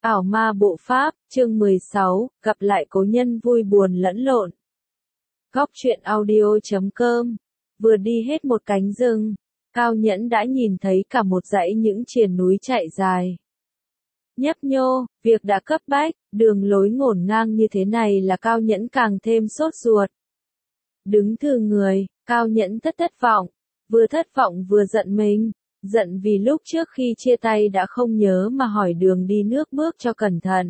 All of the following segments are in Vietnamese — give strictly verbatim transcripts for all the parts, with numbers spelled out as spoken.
Ảo ma bộ pháp, chương mười sáu, gặp lại cố nhân vui buồn lẫn lộn. Góc truyện audio chấm com. Vừa đi hết một cánh rừng, Cao Nhẫn đã nhìn thấy cả một dãy những triền núi chạy dài. Nhấp nhô, việc đã cấp bách, đường lối ngổn ngang như thế này là Cao Nhẫn càng thêm sốt ruột. Đứng thừ người, Cao Nhẫn thất thất vọng, vừa thất vọng vừa giận mình. Giận vì lúc trước khi chia tay đã không nhớ mà hỏi đường đi nước bước cho cẩn thận.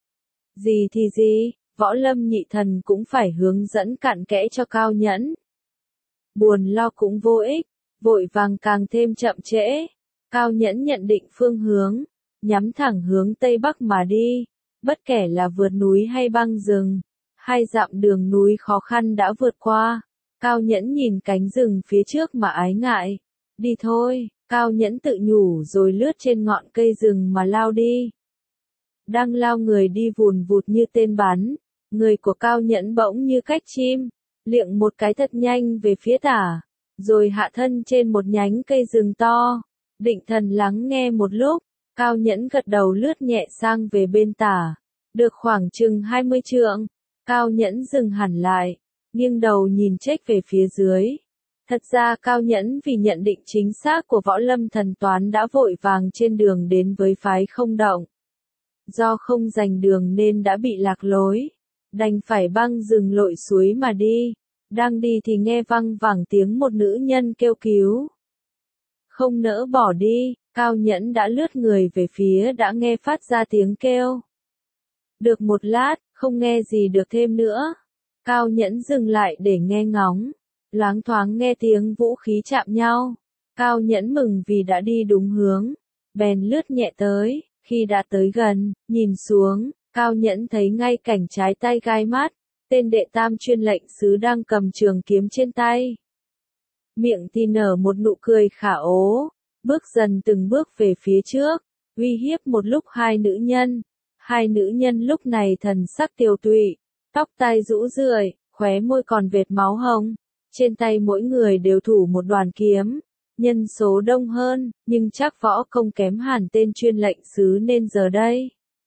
Gì thì gì, Võ Lâm nhị thần cũng phải hướng dẫn cặn kẽ cho Cao Nhẫn. Buồn lo cũng vô ích, vội vàng càng thêm chậm trễ. Cao Nhẫn nhận định phương hướng, nhắm thẳng hướng Tây Bắc mà đi, bất kể là vượt núi hay băng rừng, hai dặm đường núi khó khăn đã vượt qua. Cao Nhẫn nhìn cánh rừng phía trước mà ái ngại. Đi thôi. Cao Nhẫn tự nhủ rồi lướt trên ngọn cây rừng mà lao đi. Đang lao người đi vùn vụt như tên bắn, người của Cao Nhẫn bỗng như cách chim, liệng một cái thật nhanh về phía tả, rồi hạ thân trên một nhánh cây rừng to. Định thần lắng nghe một lúc, Cao Nhẫn gật đầu lướt nhẹ sang về bên tả. Được khoảng chừng hai mươi trượng, Cao Nhẫn dừng hẳn lại, nghiêng đầu nhìn chếch về phía dưới. Thật ra Cao Nhẫn vì nhận định chính xác của Võ Lâm thần toán đã vội vàng trên đường đến với phái Không Động. Do không giành đường nên đã bị lạc lối, đành phải băng rừng lội suối mà đi. Đang đi thì nghe văng vẳng tiếng một nữ nhân kêu cứu. Không nỡ bỏ đi, Cao Nhẫn đã lướt người về phía đã nghe phát ra tiếng kêu. Được một lát, không nghe gì được thêm nữa. Cao Nhẫn dừng lại để nghe ngóng. Loáng thoáng nghe tiếng vũ khí chạm nhau. Cao Nhẫn mừng vì đã đi đúng hướng. Bèn lướt nhẹ tới, khi đã tới gần, nhìn xuống, Cao Nhẫn thấy ngay cảnh trái tay gai mắt, tên đệ tam chuyên lệnh sứ đang cầm trường kiếm trên tay. Miệng thì nở một nụ cười khả ố, bước dần từng bước về phía trước, uy hiếp một lúc hai nữ nhân. Hai nữ nhân lúc này thần sắc tiều tụy, tóc tai rũ rượi, khóe môi còn vệt máu hồng. Trên tay mỗi người đều thủ một đoàn kiếm, nhân số đông hơn, nhưng chắc võ công kém hẳn tên chuyên lệnh sứ nên giờ đây.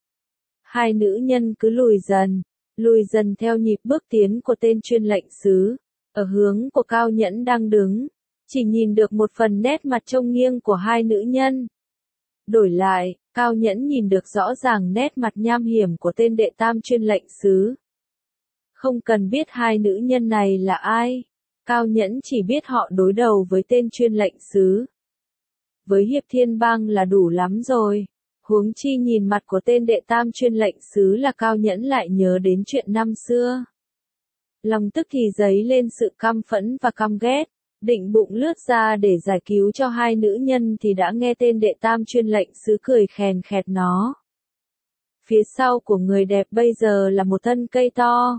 Hai nữ nhân cứ lùi dần, lùi dần theo nhịp bước tiến của tên chuyên lệnh sứ, ở hướng của Cao Nhẫn đang đứng, chỉ nhìn được một phần nét mặt trông nghiêng của hai nữ nhân. Đổi lại, Cao Nhẫn nhìn được rõ ràng nét mặt nham hiểm của tên đệ tam chuyên lệnh sứ. Không cần biết hai nữ nhân này là ai. Cao Nhẫn chỉ biết họ đối đầu với tên chuyên lệnh sứ. Với Hiệp Thiên Bang là đủ lắm rồi. Huống chi nhìn mặt của tên đệ tam chuyên lệnh sứ là Cao Nhẫn lại nhớ đến chuyện năm xưa. Lòng tức thì dấy lên sự căm phẫn và căm ghét. Định bụng lướt ra để giải cứu cho hai nữ nhân thì đã nghe tên đệ tam chuyên lệnh sứ cười khèn khẹt nó. Phía sau của người đẹp bây giờ là một thân cây to.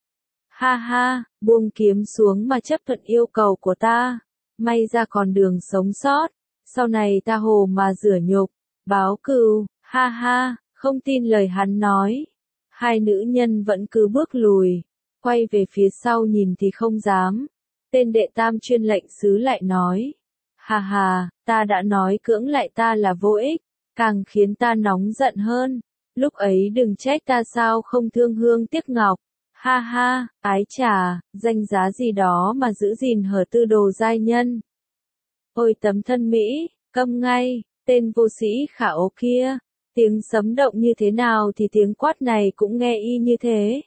Ha ha, buông kiếm xuống mà chấp thuận yêu cầu của ta. May ra còn đường sống sót. Sau này ta hồ mà rửa nhục, báo cừu, ha ha, không tin lời hắn nói. Hai nữ nhân vẫn cứ bước lùi, quay về phía sau nhìn thì không dám. Tên đệ tam chuyên lệnh sứ lại nói. Ha ha, ta đã nói cưỡng lại ta là vô ích, càng khiến ta nóng giận hơn. Lúc ấy đừng trách ta sao không thương hương tiếc ngọc. Ha ha, ái chà, danh giá gì đó mà giữ gìn hở tư đồ giai nhân. Ôi tấm thân Mỹ, câm ngay, tên vô sĩ khả ố kia, tiếng sấm động như thế nào thì tiếng quát này cũng nghe y như thế.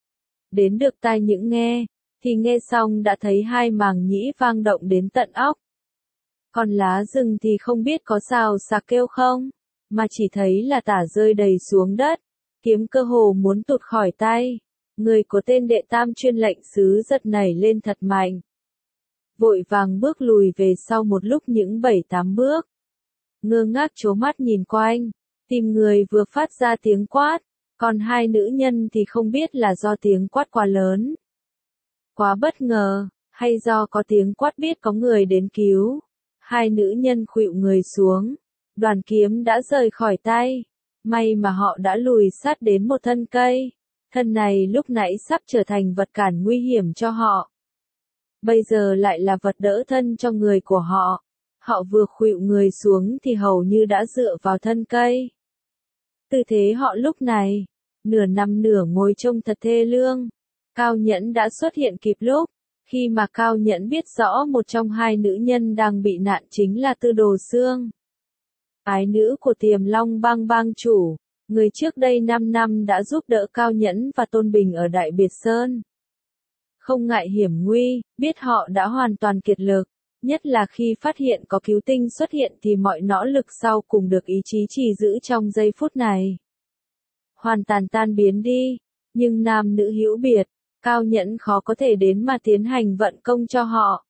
Đến được tai những nghe, thì nghe xong đã thấy hai màng nhĩ vang động đến tận óc. Còn lá rừng thì không biết có xào xạc kêu không, mà chỉ thấy là tả rơi đầy xuống đất, kiếm cơ hồ muốn tụt khỏi tay. Người của tên đệ tam chuyên lệnh sứ giật nảy lên thật mạnh. Vội vàng bước lùi về sau một lúc những bảy tám bước. Ngơ ngác trố mắt nhìn quanh, tìm người vừa phát ra tiếng quát, còn hai nữ nhân thì không biết là do tiếng quát quá lớn. Quá bất ngờ, hay do có tiếng quát biết có người đến cứu. Hai nữ nhân khuỵu người xuống, đoàn kiếm đã rời khỏi tay. May mà họ đã lùi sát đến một thân cây. Thân này lúc nãy sắp trở thành vật cản nguy hiểm cho họ. Bây giờ lại là vật đỡ thân cho người của họ. Họ vừa khuỵu người xuống thì hầu như đã dựa vào thân cây. Tư thế họ lúc này, nửa nằm nửa ngồi trông thật thê lương. Cao Nhẫn đã xuất hiện kịp lúc, khi mà Cao Nhẫn biết rõ một trong hai nữ nhân đang bị nạn chính là Tư Đồ Xương. Ái nữ của Tiềm Long Bang bang chủ, người trước đây năm năm đã giúp đỡ Cao Nhẫn và Tôn Bình ở Đại Biệt Sơn. Không ngại hiểm nguy, biết họ đã hoàn toàn kiệt lực, nhất là khi phát hiện có cứu tinh xuất hiện thì mọi nỗ lực sau cùng được ý chí trì giữ trong giây phút này. Hoàn toàn tan biến đi, nhưng nam nữ hữu biệt, Cao Nhẫn khó có thể đến mà tiến hành vận công cho họ.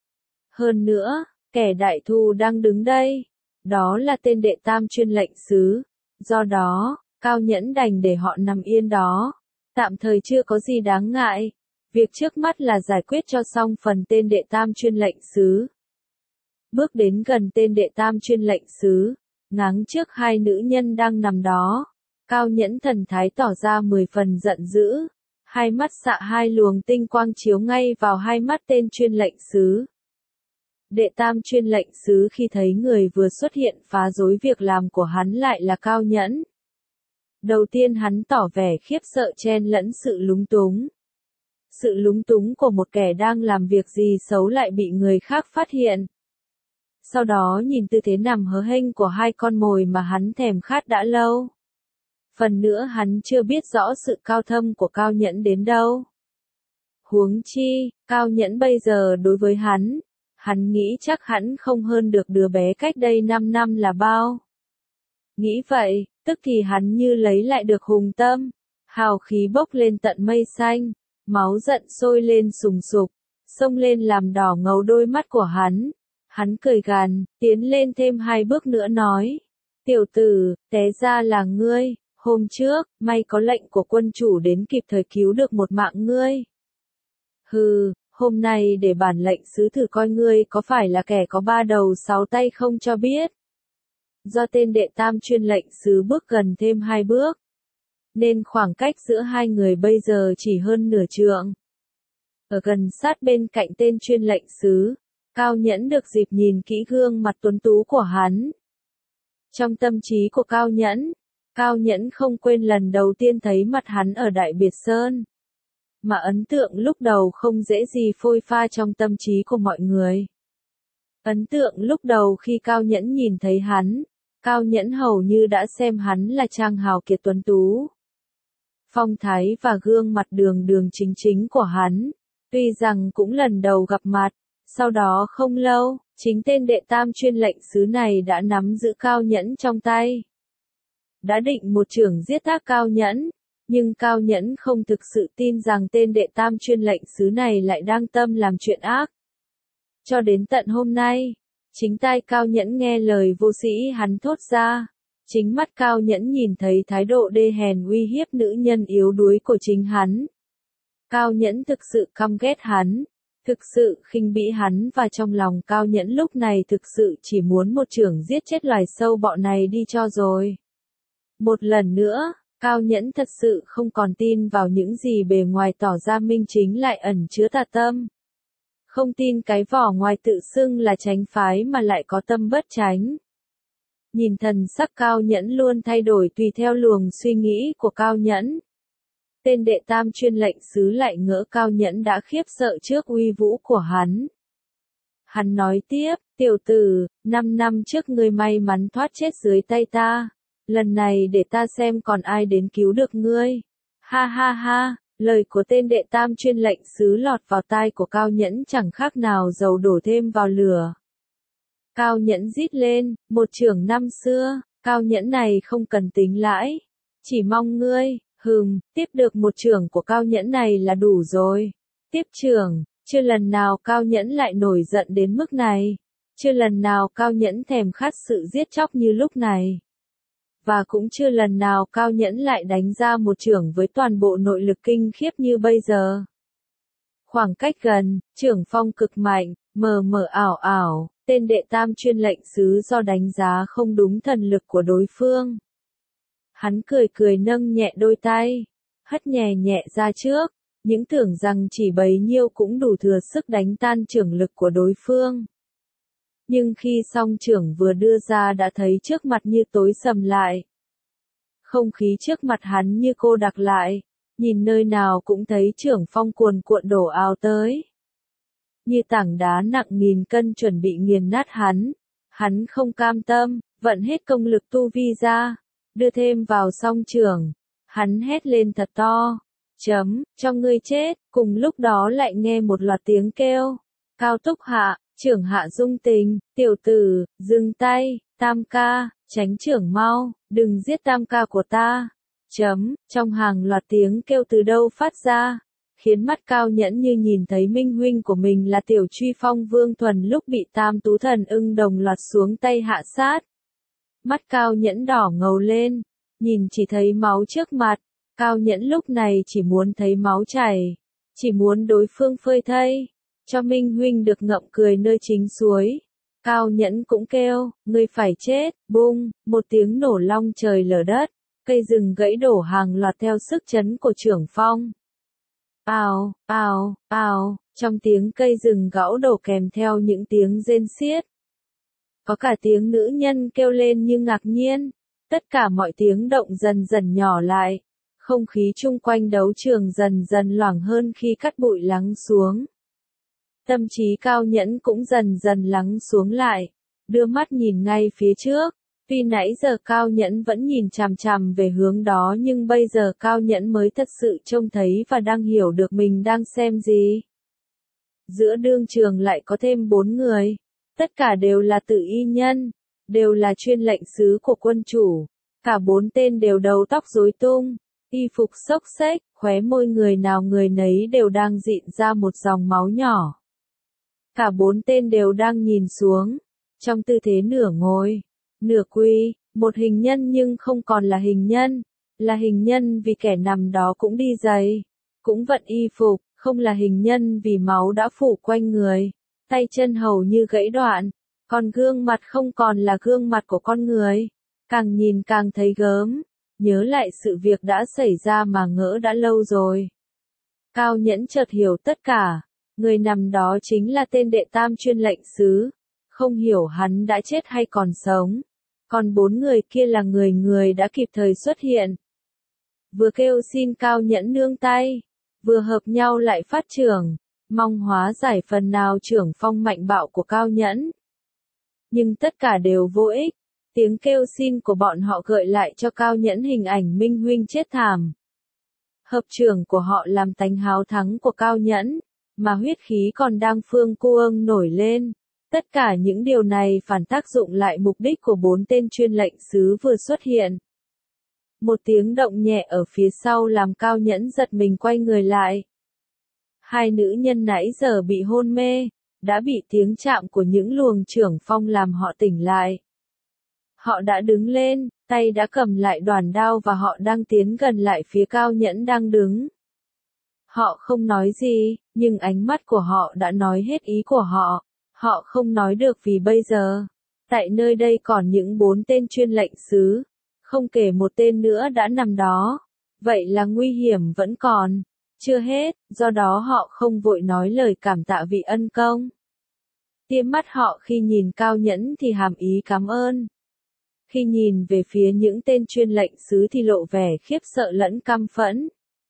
Hơn nữa, kẻ đại thù đang đứng đây, đó là tên đệ tam chuyên lệnh sứ, do đó, Cao Nhẫn đành để họ nằm yên đó, tạm thời chưa có gì đáng ngại. Việc trước mắt là giải quyết cho xong phần tên đệ tam chuyên lệnh sứ. Bước đến gần tên đệ tam chuyên lệnh sứ, ngáng trước hai nữ nhân đang nằm đó, Cao Nhẫn thần thái tỏ ra mười phần giận dữ, hai mắt xạ hai luồng tinh quang chiếu ngay vào hai mắt tên chuyên lệnh sứ. Đệ tam chuyên lệnh sứ khi thấy người vừa xuất hiện phá rối việc làm của hắn lại là Cao Nhẫn. Đầu tiên hắn tỏ vẻ khiếp sợ chen lẫn sự lúng túng. Sự lúng túng của một kẻ đang làm việc gì xấu lại bị người khác phát hiện. Sau đó nhìn tư thế nằm hớ hênh của hai con mồi mà hắn thèm khát đã lâu. Phần nữa hắn chưa biết rõ sự cao thâm của Cao Nhẫn đến đâu. Huống chi, Cao Nhẫn bây giờ đối với hắn, hắn nghĩ chắc hắn không hơn được đứa bé cách đây năm năm là bao. Nghĩ vậy, tức thì hắn như lấy lại được hùng tâm, hào khí bốc lên tận mây xanh. Máu giận sôi lên sùng sục, xông lên làm đỏ ngầu đôi mắt của hắn. Hắn cười gằn, tiến lên thêm hai bước nữa nói. Tiểu tử, té ra là ngươi, hôm trước, may có lệnh của quân chủ đến kịp thời cứu được một mạng ngươi. Hừ, hôm nay để bản lệnh sứ thử coi ngươi có phải là kẻ có ba đầu sáu tay không cho biết. Do tên đệ tam chuyên lệnh sứ bước gần thêm hai bước, nên khoảng cách giữa hai người bây giờ chỉ hơn nửa trượng. Ở gần sát bên cạnh tên chuyên lệnh sứ, Cao Nhẫn được dịp nhìn kỹ gương mặt tuấn tú của hắn. Trong tâm trí của Cao Nhẫn, Cao Nhẫn không quên lần đầu tiên thấy mặt hắn ở Đại Biệt Sơn. Mà ấn tượng lúc đầu không dễ gì phôi pha trong tâm trí của mọi người. Ấn tượng lúc đầu khi Cao Nhẫn nhìn thấy hắn, Cao Nhẫn hầu như đã xem hắn là trang hào kiệt tuấn tú. Phong thái và gương mặt đường đường chính chính của hắn, tuy rằng cũng lần đầu gặp mặt, sau đó không lâu, chính tên đệ tam chuyên lệnh sứ này đã nắm giữ Cao Nhẫn trong tay. Đã định một chưởng giết tác Cao Nhẫn, nhưng Cao Nhẫn không thực sự tin rằng tên đệ tam chuyên lệnh sứ này lại đang tâm làm chuyện ác. Cho đến tận hôm nay, chính tai Cao Nhẫn nghe lời vô sĩ hắn thốt ra. Chính mắt Cao Nhẫn nhìn thấy thái độ đê hèn uy hiếp nữ nhân yếu đuối của chính hắn. Cao Nhẫn thực sự căm ghét hắn, thực sự khinh bỉ hắn và trong lòng Cao Nhẫn lúc này thực sự chỉ muốn một chưởng giết chết loài sâu bọ này đi cho rồi. Một lần nữa, Cao Nhẫn thật sự không còn tin vào những gì bề ngoài tỏ ra minh chính lại ẩn chứa tà tâm. Không tin cái vỏ ngoài tự xưng là chánh phái mà lại có tâm bất chánh. Nhìn thần sắc Cao Nhẫn luôn thay đổi tùy theo luồng suy nghĩ của Cao Nhẫn. Tên đệ tam chuyên lệnh sứ lại ngỡ Cao Nhẫn đã khiếp sợ trước uy vũ của hắn. Hắn nói tiếp, tiểu tử, năm năm trước ngươi may mắn thoát chết dưới tay ta. Lần này để ta xem còn ai đến cứu được ngươi. Ha ha ha, lời của tên đệ tam chuyên lệnh sứ lọt vào tai của Cao Nhẫn chẳng khác nào dầu đổ thêm vào lửa. Cao Nhẫn rít lên, một chưởng năm xưa, Cao Nhẫn này không cần tính lãi. Chỉ mong ngươi, hừm, tiếp được một chưởng của Cao Nhẫn này là đủ rồi. Tiếp chưởng, chưa lần nào Cao Nhẫn lại nổi giận đến mức này. Chưa lần nào Cao Nhẫn thèm khát sự giết chóc như lúc này. Và cũng chưa lần nào Cao Nhẫn lại đánh ra một chưởng với toàn bộ nội lực kinh khiếp như bây giờ. Khoảng cách gần, chưởng phong cực mạnh, mờ mờ ảo ảo, tên đệ tam chuyên lệnh sứ do đánh giá không đúng thần lực của đối phương. Hắn cười cười nâng nhẹ đôi tay, hất nhẹ nhẹ ra trước, những tưởng rằng chỉ bấy nhiêu cũng đủ thừa sức đánh tan chưởng lực của đối phương. Nhưng khi song chưởng vừa đưa ra đã thấy trước mặt như tối sầm lại. Không khí trước mặt hắn như cô đặc lại, nhìn nơi nào cũng thấy Trưởng Phong cuồn cuộn đổ ào tới. Như tảng đá nặng nghìn cân chuẩn bị nghiền nát hắn, hắn không cam tâm, vận hết công lực tu vi ra, đưa thêm vào song trường, hắn hét lên thật to, chấm, cho ngươi chết, cùng lúc đó lại nghe một loạt tiếng kêu, Cao Túc Hạ, Trưởng Hạ Dung Tình, tiểu tử, dừng tay, Tam ca, tránh trưởng mau, đừng giết Tam ca của ta, chấm, trong hàng loạt tiếng kêu từ đâu phát ra, khiến mắt Cao Nhẫn như nhìn thấy minh huynh của mình là tiểu truy phong Vương Thuần lúc bị Tam Tú Thần ưng đồng loạt xuống tay hạ sát. Mắt Cao Nhẫn đỏ ngầu lên, nhìn chỉ thấy máu trước mặt, Cao Nhẫn lúc này chỉ muốn thấy máu chảy, chỉ muốn đối phương phơi thây, cho minh huynh được ngậm cười nơi chính suối. Cao Nhẫn cũng kêu, ngươi phải chết, bung, một tiếng nổ long trời lở đất, cây rừng gãy đổ hàng loạt theo sức chấn của Trưởng Phong. Ào, ào, ào, trong tiếng cây rừng gãy đổ kèm theo những tiếng rên xiết. Có cả tiếng nữ nhân kêu lên như ngạc nhiên, tất cả mọi tiếng động dần dần nhỏ lại, không khí chung quanh đấu trường dần dần loảng hơn khi cát bụi lắng xuống. Tâm trí Cao Nhẫn cũng dần dần lắng xuống lại, đưa mắt nhìn ngay phía trước. Tuy nãy giờ Cao Nhẫn vẫn nhìn chằm chằm về hướng đó nhưng bây giờ Cao Nhẫn mới thật sự trông thấy và đang hiểu được mình đang xem gì. Giữa đương trường lại có thêm bốn người, tất cả đều là tự y nhân, đều là chuyên lệnh sứ của quân chủ, cả bốn tên đều đầu tóc rối tung, y phục xốc xếch, khóe môi người nào người nấy đều đang rịn ra một dòng máu nhỏ. Cả bốn tên đều đang nhìn xuống, trong tư thế nửa ngồi, nửa quỳ, một hình nhân nhưng không còn là hình nhân, là hình nhân vì kẻ nằm đó cũng đi giày, cũng vận y phục, không là hình nhân vì máu đã phủ quanh người, tay chân hầu như gãy đoạn, còn gương mặt không còn là gương mặt của con người, càng nhìn càng thấy gớm, nhớ lại sự việc đã xảy ra mà ngỡ đã lâu rồi. Cao Nhẫn chợt hiểu tất cả, người nằm đó chính là tên đệ tam chuyên lệnh sứ, không hiểu hắn đã chết hay còn sống. Còn bốn người kia là người người đã kịp thời xuất hiện. Vừa kêu xin Cao Nhẫn nương tay, vừa hợp nhau lại phát trưởng, mong hóa giải phần nào Trưởng Phong mạnh bạo của Cao Nhẫn. Nhưng tất cả đều vô ích, tiếng kêu xin của bọn họ gợi lại cho Cao Nhẫn hình ảnh minh huynh chết thảm. Hợp trưởng của họ làm tánh háo thắng của Cao Nhẫn, mà huyết khí còn đang phương cuông nổi lên. Tất cả những điều này phản tác dụng lại mục đích của bốn tên chuyên lệnh sứ vừa xuất hiện. Một tiếng động nhẹ ở phía sau làm Cao Nhẫn giật mình quay người lại. Hai nữ nhân nãy giờ bị hôn mê, đã bị tiếng chạm của những luồng Trưởng Phong làm họ tỉnh lại. Họ đã đứng lên, tay đã cầm lại đoàn đao và họ đang tiến gần lại phía Cao Nhẫn đang đứng. Họ không nói gì, nhưng ánh mắt của họ đã nói hết ý của họ. Họ không nói được vì bây giờ, tại nơi đây còn những bốn tên chuyên lệnh sứ, không kể một tên nữa đã nằm đó. Vậy là nguy hiểm vẫn còn, chưa hết, do đó họ không vội nói lời cảm tạ vì ân công. Tia mắt họ khi nhìn Cao Nhẫn thì hàm ý cảm ơn. Khi nhìn về phía những tên chuyên lệnh sứ thì lộ vẻ khiếp sợ lẫn căm phẫn.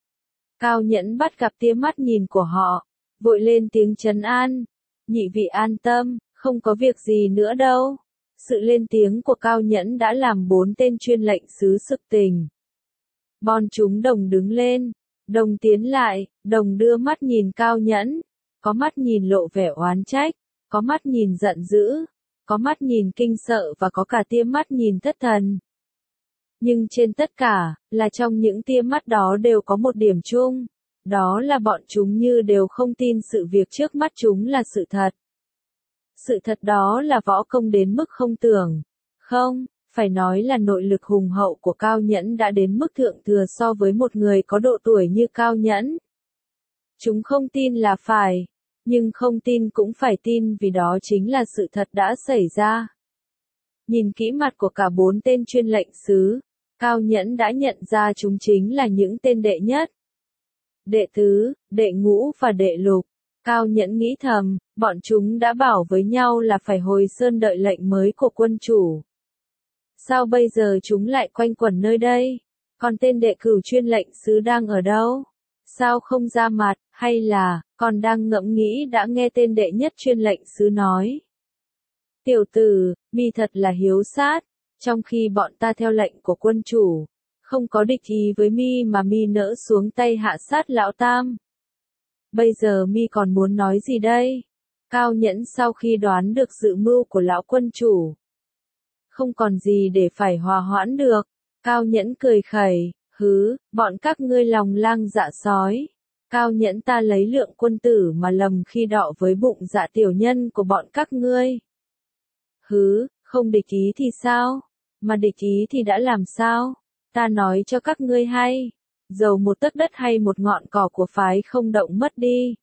Cao Nhẫn bắt gặp tia mắt nhìn của họ, vội lên tiếng trấn an. Nhị vị an tâm, không có việc gì nữa đâu. Sự lên tiếng của Cao Nhẫn đã làm bốn tên chuyên lệnh sứ sực tỉnh. Bọn chúng đồng đứng lên, đồng tiến lại, đồng đưa mắt nhìn Cao Nhẫn, có mắt nhìn lộ vẻ oán trách, có mắt nhìn giận dữ, có mắt nhìn kinh sợ và có cả tia mắt nhìn thất thần. Nhưng trên tất cả, là trong những tia mắt đó đều có một điểm chung. Đó là bọn chúng như đều không tin sự việc trước mắt chúng là sự thật. Sự thật đó là võ công đến mức không tưởng. Không, phải nói là nội lực hùng hậu của Cao Nhẫn đã đến mức thượng thừa so với một người có độ tuổi như Cao Nhẫn. Chúng không tin là phải, nhưng không tin cũng phải tin vì đó chính là sự thật đã xảy ra. Nhìn kỹ mặt của cả bốn tên chuyên lệnh sứ, Cao Nhẫn đã nhận ra chúng chính là những tên đệ nhất. Đệ tứ, đệ ngũ và đệ lục. Cao Nhẫn nghĩ thầm, bọn chúng đã bảo với nhau là phải hồi sơn đợi lệnh mới của quân chủ. Sao bây giờ chúng lại quanh quẩn nơi đây? Còn tên đệ cửu chuyên lệnh sứ đang ở đâu? Sao không ra mặt, hay là, còn đang ngẫm nghĩ đã nghe tên đệ nhất chuyên lệnh sứ nói. Tiểu tử, mi thật là hiếu sát, trong khi bọn ta theo lệnh của quân chủ, không có địch ý với mi mà mi nỡ xuống tay hạ sát lão tam. Bây giờ mi còn muốn nói gì đây? Cao Nhẫn sau khi đoán được dự mưu của lão quân chủ, không còn gì để phải hòa hoãn được. Cao Nhẫn cười khẩy, hứ, bọn các ngươi lòng lang dạ sói. Cao Nhẫn ta lấy lượng quân tử mà lầm khi đọ với bụng dạ tiểu nhân của bọn các ngươi. Hứ, không địch ý thì sao? Mà địch ý thì đã làm sao? Ta nói cho các ngươi hay, dầu một tấc đất hay một ngọn cỏ của phái không động mất đi,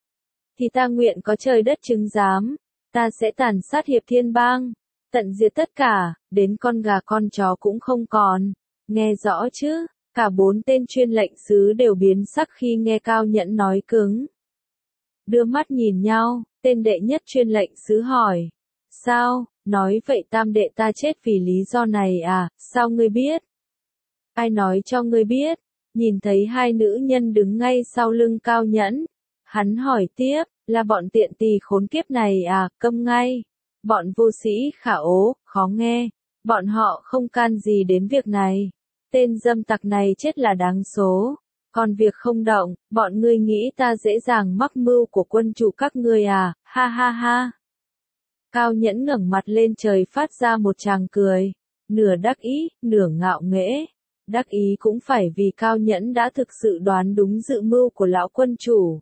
thì ta nguyện có trời đất chứng giám, ta sẽ tàn sát hiệp thiên bang, tận diệt tất cả, đến con gà con chó cũng không còn. Nghe rõ chứ? Cả bốn tên chuyên lệnh sứ đều biến sắc khi nghe Cao Nhẫn nói cứng. Đưa mắt nhìn nhau, tên đệ nhất chuyên lệnh sứ hỏi. Sao, nói vậy tam đệ ta chết vì lý do này à, sao ngươi biết? Ai nói cho ngươi biết? Nhìn thấy hai nữ nhân đứng ngay sau lưng Cao Nhẫn. Hắn hỏi tiếp, là bọn tiện tỳ khốn kiếp này à, câm ngay. Bọn vô sĩ khả ố, khó nghe. Bọn họ không can gì đến việc này. Tên dâm tặc này chết là đáng số. Còn việc không động, bọn ngươi nghĩ ta dễ dàng mắc mưu của quân chủ các ngươi à, ha ha ha. Cao Nhẫn ngẩng mặt lên trời phát ra một tràng cười. Nửa đắc ý, nửa ngạo nghễ. Đắc ý cũng phải vì Cao Nhẫn đã thực sự đoán đúng dự mưu của lão quân chủ.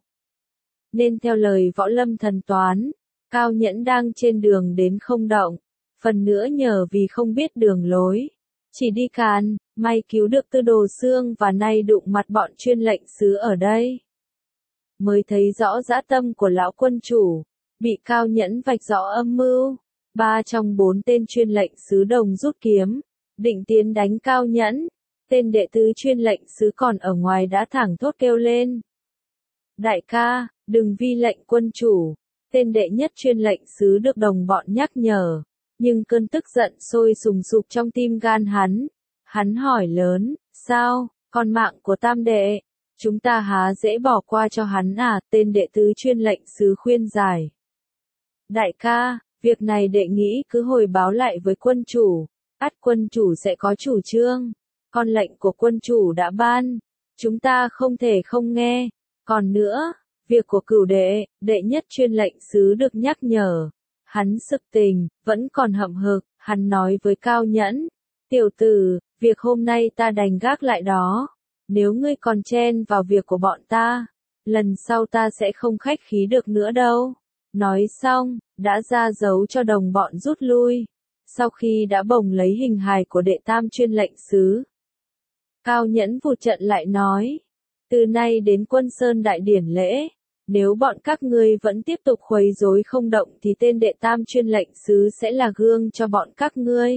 Nên theo lời võ lâm thần toán, Cao Nhẫn đang trên đường đến không động. Phần nữa nhờ vì không biết đường lối. Chỉ đi càn, may cứu được Tư Đồ Xương và nay đụng mặt bọn chuyên lệnh sứ ở đây. Mới thấy rõ dã tâm của lão quân chủ, bị Cao Nhẫn vạch rõ âm mưu. Ba trong bốn tên chuyên lệnh sứ đồng rút kiếm, định tiến đánh Cao Nhẫn. Tên đệ tứ chuyên lệnh sứ còn ở ngoài đã thẳng thốt kêu lên. Đại ca, đừng vi lệnh quân chủ. Tên đệ nhất chuyên lệnh sứ được đồng bọn nhắc nhở. Nhưng cơn tức giận sôi sùng sục trong tim gan hắn. Hắn hỏi lớn, sao, còn mạng của tam đệ, chúng ta há dễ bỏ qua cho hắn à, tên đệ tứ chuyên lệnh sứ khuyên giải. Đại ca, việc này đệ nghĩ cứ hồi báo lại với quân chủ, ắt quân chủ sẽ có chủ trương, còn lệnh của quân chủ đã ban, chúng ta không thể không nghe, còn nữa, việc của cửu đệ, đệ nhất chuyên lệnh sứ được nhắc nhở. Hắn sực tình, vẫn còn hậm hực, hắn nói với Cao Nhẫn, tiểu tử, việc hôm nay ta đành gác lại đó, nếu ngươi còn chen vào việc của bọn ta, lần sau ta sẽ không khách khí được nữa đâu. Nói xong, đã ra dấu cho đồng bọn rút lui, sau khi đã bồng lấy hình hài của đệ tam chuyên lệnh sứ. Cao Nhẫn vụt trận lại nói, từ nay đến Quân Sơn đại điển lễ, nếu bọn các ngươi vẫn tiếp tục khuấy rối không động thì tên đệ tam chuyên lệnh sứ sẽ là gương cho bọn các ngươi.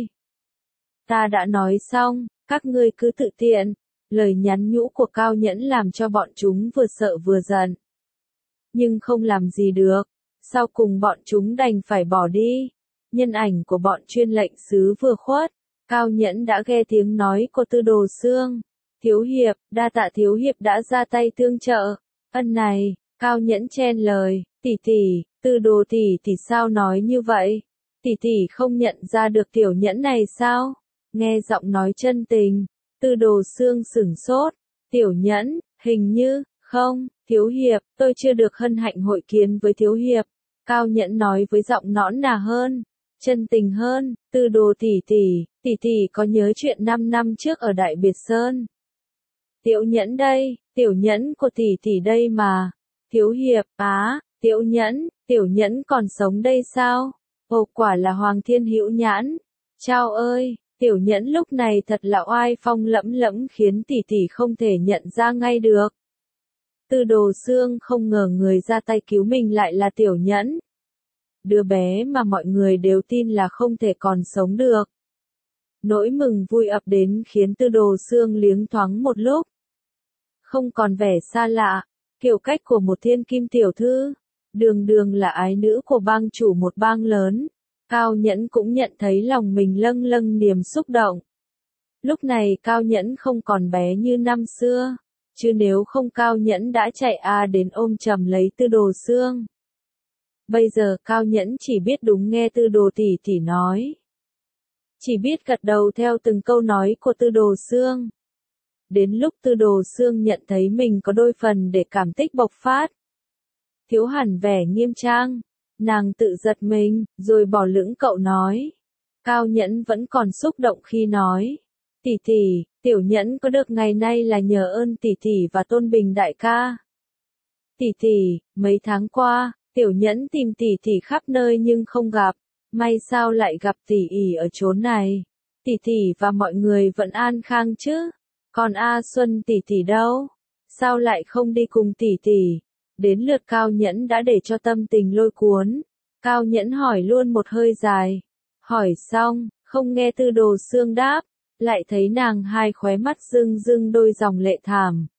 Ta đã nói xong, các ngươi cứ tự tiện. Lời nhắn nhủ của Cao Nhẫn làm cho bọn chúng vừa sợ vừa giận. Nhưng không làm gì được. Sau cùng bọn chúng đành phải bỏ đi. Nhân ảnh của bọn chuyên lệnh sứ vừa khuất. Cao Nhẫn đã nghe tiếng nói của Tư Đồ Xương. Thiếu hiệp, đa tạ thiếu hiệp đã ra tay tương trợ. Ân này, Cao Nhẫn chen lời, tỷ tỷ, Tư Đồ tỷ tỷ sao nói như vậy? Tỷ tỷ không nhận ra được tiểu nhẫn này sao? Nghe giọng nói chân tình, Tư Đồ Xương sửng sốt. Tiểu nhẫn, hình như, không, thiếu hiệp, tôi chưa được hân hạnh hội kiến với thiếu hiệp. Cao Nhẫn nói với giọng nõn nà hơn, chân tình hơn. Tư Đồ tỷ tỷ, tỷ tỷ có nhớ chuyện năm năm trước ở Đại Biệt Sơn? Tiểu nhẫn đây, tiểu nhẫn của tỷ tỷ đây mà. Thiếu hiệp, á, tiểu nhẫn, tiểu nhẫn còn sống đây sao? Ồ, quả là Hoàng Thiên Hữu Nhãn. Chao ơi, tiểu nhẫn lúc này thật là oai phong lẫm lẫm khiến tỷ tỷ không thể nhận ra ngay được. Tư Đồ Xương không ngờ người ra tay cứu mình lại là tiểu nhẫn. Đứa bé mà mọi người đều tin là không thể còn sống được. Nỗi mừng vui ập đến khiến Tư Đồ Xương liếng thoáng một lúc. Không còn vẻ xa lạ, kiểu cách của một thiên kim tiểu thư, đường đường là ái nữ của bang chủ một bang lớn. Cao Nhẫn cũng nhận thấy lòng mình lâng lâng niềm xúc động. Lúc này Cao Nhẫn không còn bé như năm xưa, chứ nếu không Cao Nhẫn đã chạy a đến ôm chầm lấy Tư Đồ Xương. Bây giờ Cao Nhẫn chỉ biết đúng nghe Tư Đồ tỷ tỷ nói. Chỉ biết gật đầu theo từng câu nói của Tư Đồ Xương. Đến lúc Tư Đồ Xương nhận thấy mình có đôi phần để cảm kích bộc phát. Thiếu hẳn vẻ nghiêm trang, nàng tự giật mình, rồi bỏ lửng cậu nói. Cao Nhẫn vẫn còn xúc động khi nói. Tỷ tỷ, tiểu Nhẫn có được ngày nay là nhờ ơn tỷ tỷ và Tôn Bình đại ca. Tỷ tỷ, mấy tháng qua, tiểu Nhẫn tìm tỷ tỷ khắp nơi nhưng không gặp, may sao lại gặp tỷ ỉ ở chốn này. Tỷ tỷ và mọi người vẫn an khang chứ? Còn A Xuân tỷ tỷ đâu? Sao lại không đi cùng tỷ tỷ? Đến lượt Cao Nhẫn đã để cho tâm tình lôi cuốn. Cao Nhẫn hỏi luôn một hơi dài. Hỏi xong, không nghe Tư Đồ Xương đáp, lại thấy nàng hai khóe mắt rưng rưng đôi dòng lệ thảm.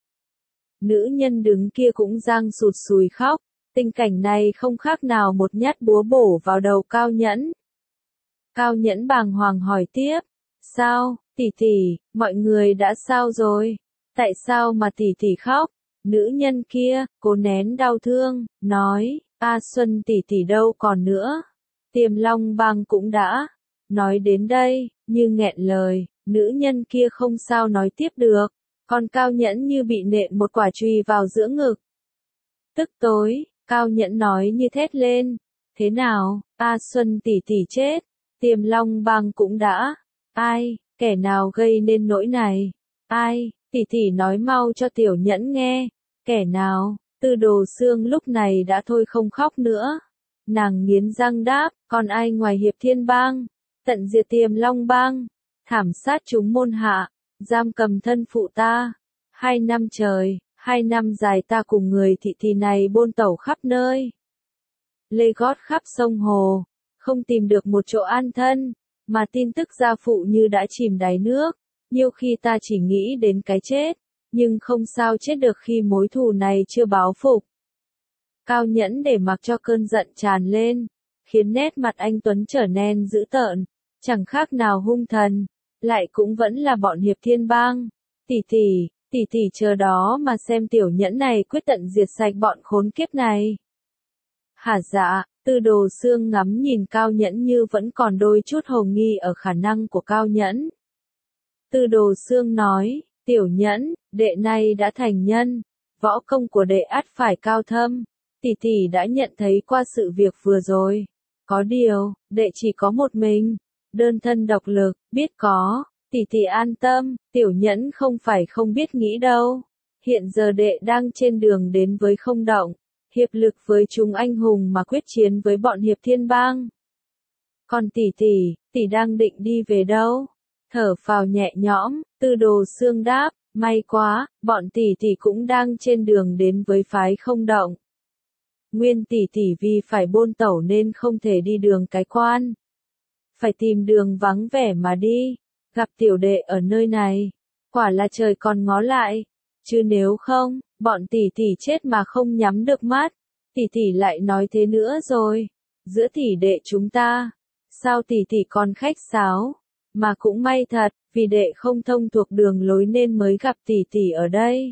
Nữ nhân đứng kia cũng giang sụt sùi khóc, tình cảnh này không khác nào một nhát búa bổ vào đầu Cao Nhẫn. Cao Nhẫn bàng hoàng hỏi tiếp, sao, tỷ tỷ, mọi người đã sao rồi? Tại sao mà tỷ tỷ khóc? Nữ nhân kia, cố nén đau thương, nói, A Xuân tỷ tỷ đâu còn nữa. Tiềm Long Bang cũng đã. Nói đến đây, như nghẹn lời, nữ nhân kia không sao nói tiếp được. Còn Cao Nhẫn như bị nện một quả chùy vào giữa ngực. Tức tối, Cao Nhẫn nói như thét lên. Thế nào, A Xuân tỷ tỷ chết. Tiềm Long Bang cũng đã. Ai, kẻ nào gây nên nỗi này? Ai, tỷ tỷ nói mau cho tiểu Nhẫn nghe. Kẻ nào? Tư Đồ Xương lúc này đã thôi không khóc nữa. Nàng nghiến răng đáp, còn ai ngoài Hiệp Thiên Bang? Tận diệt Tiềm Long Bang, thảm sát chúng môn hạ, giam cầm thân phụ ta. Hai năm trời, hai năm dài ta cùng người thị thị này bôn tẩu khắp nơi. Lê gót khắp sông hồ, không tìm được một chỗ an thân, mà tin tức gia phụ như đã chìm đáy nước. Nhiều khi ta chỉ nghĩ đến cái chết, nhưng không sao chết được khi mối thù này chưa báo phục. Cao Nhẫn để mặc cho cơn giận tràn lên, khiến nét mặt anh Tuấn trở nên dữ tợn, chẳng khác nào hung thần, lại cũng vẫn là bọn Hiệp Thiên Bang. Tỷ tỷ, tỷ tỷ chờ đó mà xem tiểu Nhẫn này quyết tận diệt sạch bọn khốn kiếp này. Hả dạ, Tư Đồ Xương ngắm nhìn Cao Nhẫn như vẫn còn đôi chút hồ nghi ở khả năng của Cao Nhẫn. Tư Đồ Xương nói, tiểu Nhẫn, đệ này đã thành nhân, võ công của đệ ắt phải cao thâm. Tỷ tỷ đã nhận thấy qua sự việc vừa rồi. Có điều, đệ chỉ có một mình, đơn thân độc lực, biết có, tỷ tỷ an tâm, tiểu Nhẫn không phải không biết nghĩ đâu. Hiện giờ đệ đang trên đường đến với Không Động, hiệp lực với chúng anh hùng mà quyết chiến với bọn Hiệp Thiên Bang. Còn tỷ tỷ, tỷ đang định đi về đâu? Thở phào nhẹ nhõm, Tư Đồ Xương đáp, may quá, bọn tỷ tỷ cũng đang trên đường đến với phái Không Động. Nguyên tỷ tỷ vì phải bôn tẩu nên không thể đi đường cái quan. Phải tìm đường vắng vẻ mà đi, gặp tiểu đệ ở nơi này, quả là trời còn ngó lại, chứ nếu không, bọn tỷ tỷ chết mà không nhắm được mắt. Tỷ tỷ lại nói thế nữa rồi, giữa tỷ đệ chúng ta, sao tỷ tỷ còn khách sáo, mà cũng may thật, vì đệ không thông thuộc đường lối nên mới gặp tỷ tỷ ở đây.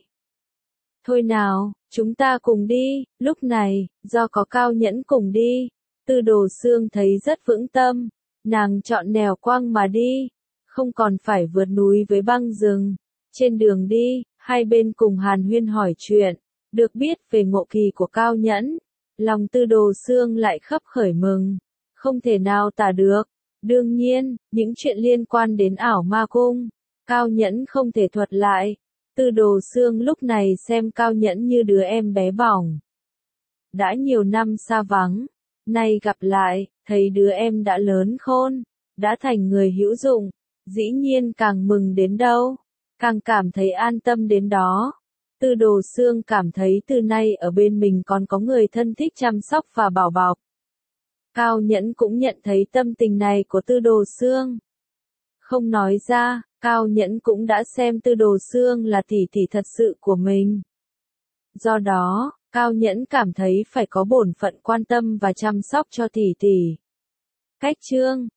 Thôi nào, chúng ta cùng đi. Lúc này, do có Cao Nhẫn cùng đi, Tư Đồ Xương thấy rất vững tâm, nàng chọn nẻo quăng mà đi, không còn phải vượt núi với băng rừng. Trên đường đi, hai bên cùng hàn huyên hỏi chuyện, được biết về ngộ kỳ của Cao Nhẫn, lòng Tư Đồ Xương lại khấp khởi mừng, không thể nào tả được. Đương nhiên, những chuyện liên quan đến ảo ma cung, Cao Nhẫn không thể thuật lại. Tư Đồ Xương lúc này xem Cao Nhẫn như đứa em bé bỏng. Đã nhiều năm xa vắng, nay gặp lại, thấy đứa em đã lớn khôn, đã thành người hữu dụng, dĩ nhiên càng mừng đến đâu, càng cảm thấy an tâm đến đó. Tư Đồ Xương cảm thấy từ nay ở bên mình còn có người thân thích chăm sóc và bảo bọc. Cao Nhẫn cũng nhận thấy tâm tình này của Tư Đồ Xương. Không nói ra, Cao Nhẫn cũng đã xem Tư Đồ Xương là tỷ tỷ thật sự của mình. Do đó, Cao Nhẫn cảm thấy phải có bổn phận quan tâm và chăm sóc cho tỷ tỷ. Cách chương